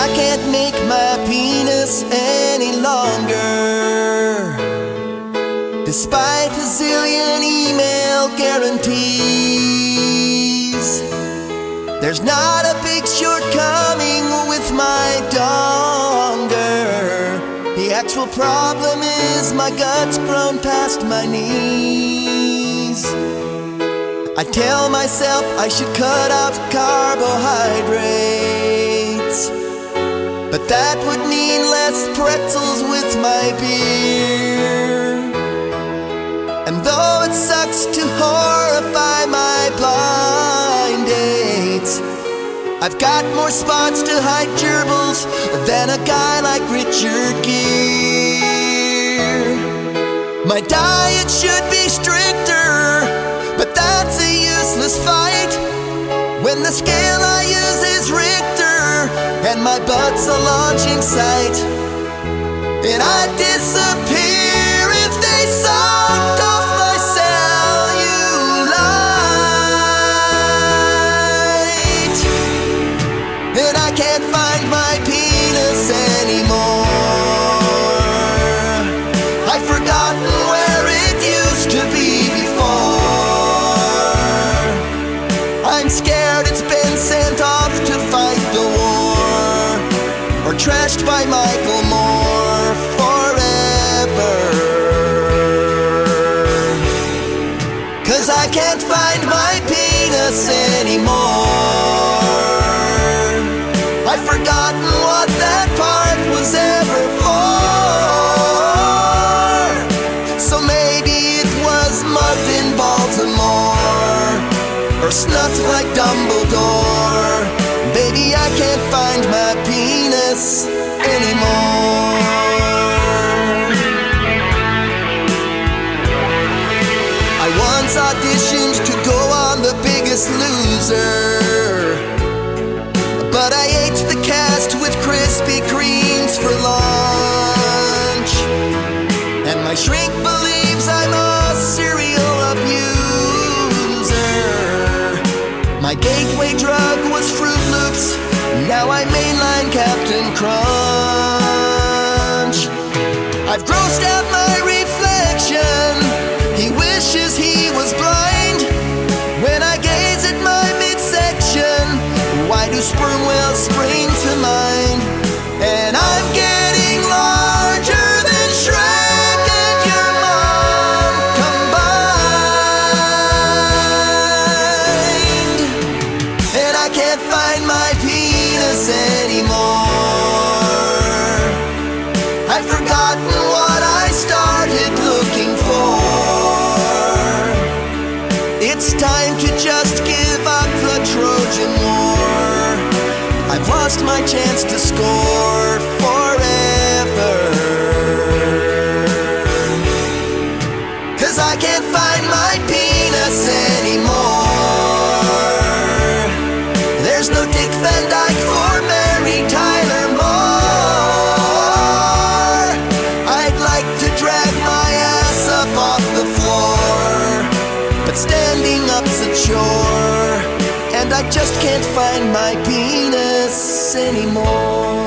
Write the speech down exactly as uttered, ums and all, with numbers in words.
I can't make my penis any longer, despite a zillion email guarantees. There's not a big shortcoming with my donger. The actual problem is my gut's grown past my knees. I tell myself I should cut out carbohydrates, but that would mean less pretzels with my beer. And though it sucks to horrify my blind dates, I've got more spots to hide gerbils than a guy like Richard Gere. My diet should be stricter, but that's a useless fight when the scale I use is Richter and my butt's a launching site. And I'd disappear if they sucked off my cellulite. And I can't find my penis anymore. I've forgotten where it used to be before. I'm scared it's been sent off to fight the war, or trashed by Michael Moore forever. 'Cause I can't find my penis anymore. I've forgotten what that part was ever for. So maybe it was mugged in Baltimore, or snuffed like Dumbledore. Baby, I can't find my penis anymore. I once auditioned to go on The Biggest Loser, but I ate the cast with Krispy Kremes for lunch. And my shrink believes I'm a serial abuser. My gateway drug was Fruit Loops, now I mainline Captain Crunch. I've grossed out my reflection, he wishes he was blind. When I gaze at my midsection, why do sperm whales spring to mind? And I'm getting larger than Shrek and your mom combined. And I can't find my penis anymore. I've forgotten what I started looking for. It's time to just give up the Trojan War. I've lost my chance to score forever. 'Cause I can't find my penis anymore. There's no Dick Van Dyke for Mary Tyler Moore. I'd like to drag my ass up off the floor, but standing up's a chore, and I just can't find my penis anymore.